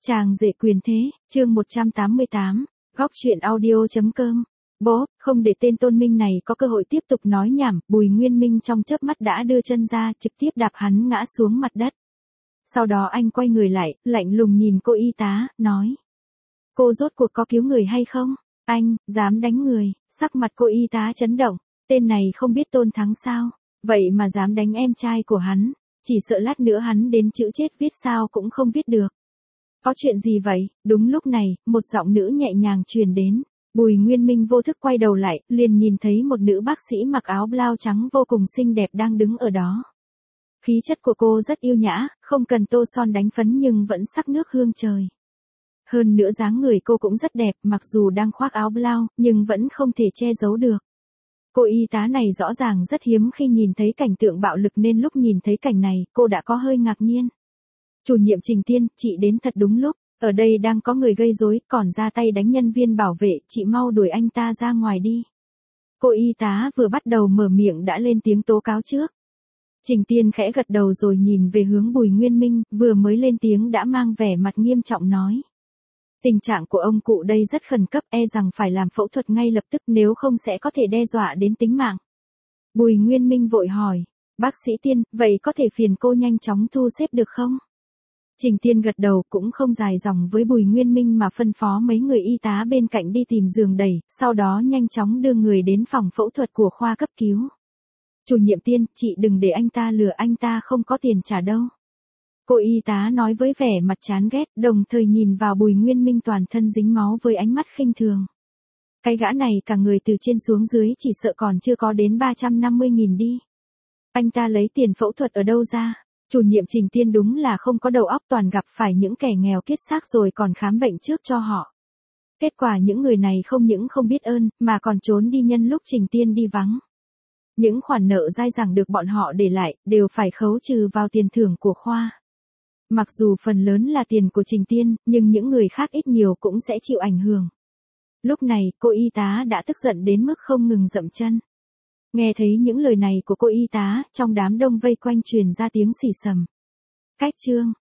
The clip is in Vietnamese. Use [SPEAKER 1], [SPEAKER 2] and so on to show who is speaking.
[SPEAKER 1] Chàng rể quyền thế, chương 188, góc truyện audio.com. Bố, không để tên Tôn Minh này có cơ hội tiếp tục nói nhảm, Bùi Nguyên Minh trong chớp mắt đã đưa chân ra, trực tiếp đạp hắn ngã xuống mặt đất. Sau đó anh quay người lại, lạnh lùng nhìn cô y tá, nói. Cô rốt cuộc có cứu người hay không? Anh, dám đánh người, sắc mặt cô y tá chấn động, tên này không biết Tôn Thắng sao, vậy mà dám đánh em trai của hắn, chỉ sợ lát nữa hắn đến chữ chết viết sao cũng không viết được. Có chuyện gì vậy? Đúng lúc này, một giọng nữ nhẹ nhàng truyền đến. Bùi Nguyên Minh vô thức quay đầu lại, liền nhìn thấy một nữ bác sĩ mặc áo blau trắng vô cùng xinh đẹp đang đứng ở đó. Khí chất của cô rất yêu nhã, không cần tô son đánh phấn nhưng vẫn sắc nước hương trời. Hơn nữa dáng người cô cũng rất đẹp, mặc dù đang khoác áo blau, nhưng vẫn không thể che giấu được. Cô y tá này rõ ràng rất hiếm khi nhìn thấy cảnh tượng bạo lực nên lúc nhìn thấy cảnh này, cô đã có hơi ngạc nhiên. Chủ nhiệm Trình Tiên, chị đến thật đúng lúc, ở đây đang có người gây rối, còn ra tay đánh nhân viên bảo vệ, chị mau đuổi anh ta ra ngoài đi. Cô y tá vừa bắt đầu mở miệng đã lên tiếng tố cáo trước. Trình Tiên khẽ gật đầu rồi nhìn về hướng Bùi Nguyên Minh, vừa mới lên tiếng đã mang vẻ mặt nghiêm trọng nói. Tình trạng của ông cụ đây rất khẩn cấp, e rằng phải làm phẫu thuật ngay lập tức, nếu không sẽ có thể đe dọa đến tính mạng. Bùi Nguyên Minh vội hỏi, bác sĩ Tiên, vậy có thể phiền cô nhanh chóng thu xếp được không? Trình Tiên gật đầu, cũng không dài dòng với Bùi Nguyên Minh mà phân phó mấy người y tá bên cạnh đi tìm giường đẩy, sau đó nhanh chóng đưa người đến phòng phẫu thuật của khoa cấp cứu. Chủ nhiệm Tiên, chị đừng để anh ta lừa, anh ta không có tiền trả đâu. Cô y tá nói với vẻ mặt chán ghét, đồng thời nhìn vào Bùi Nguyên Minh toàn thân dính máu với ánh mắt khinh thường. Cái gã này cả người từ trên xuống dưới chỉ sợ còn chưa có đến 350.000 đi. Anh ta lấy tiền phẫu thuật ở đâu ra? Chủ nhiệm Trình Tiên đúng là không có đầu óc, toàn gặp phải những kẻ nghèo kiết xác rồi còn khám bệnh trước cho họ. Kết quả những người này không những không biết ơn, mà còn trốn đi nhân lúc Trình Tiên đi vắng. Những khoản nợ dai dẳng được bọn họ để lại, đều phải khấu trừ vào tiền thưởng của khoa. Mặc dù phần lớn là tiền của Trình Tiên, nhưng những người khác ít nhiều cũng sẽ chịu ảnh hưởng. Lúc này, cô y tá đã tức giận đến mức không ngừng dậm chân. Nghe thấy những lời này của cô y tá, trong đám đông vây quanh truyền ra tiếng xì xầm. Cách chương,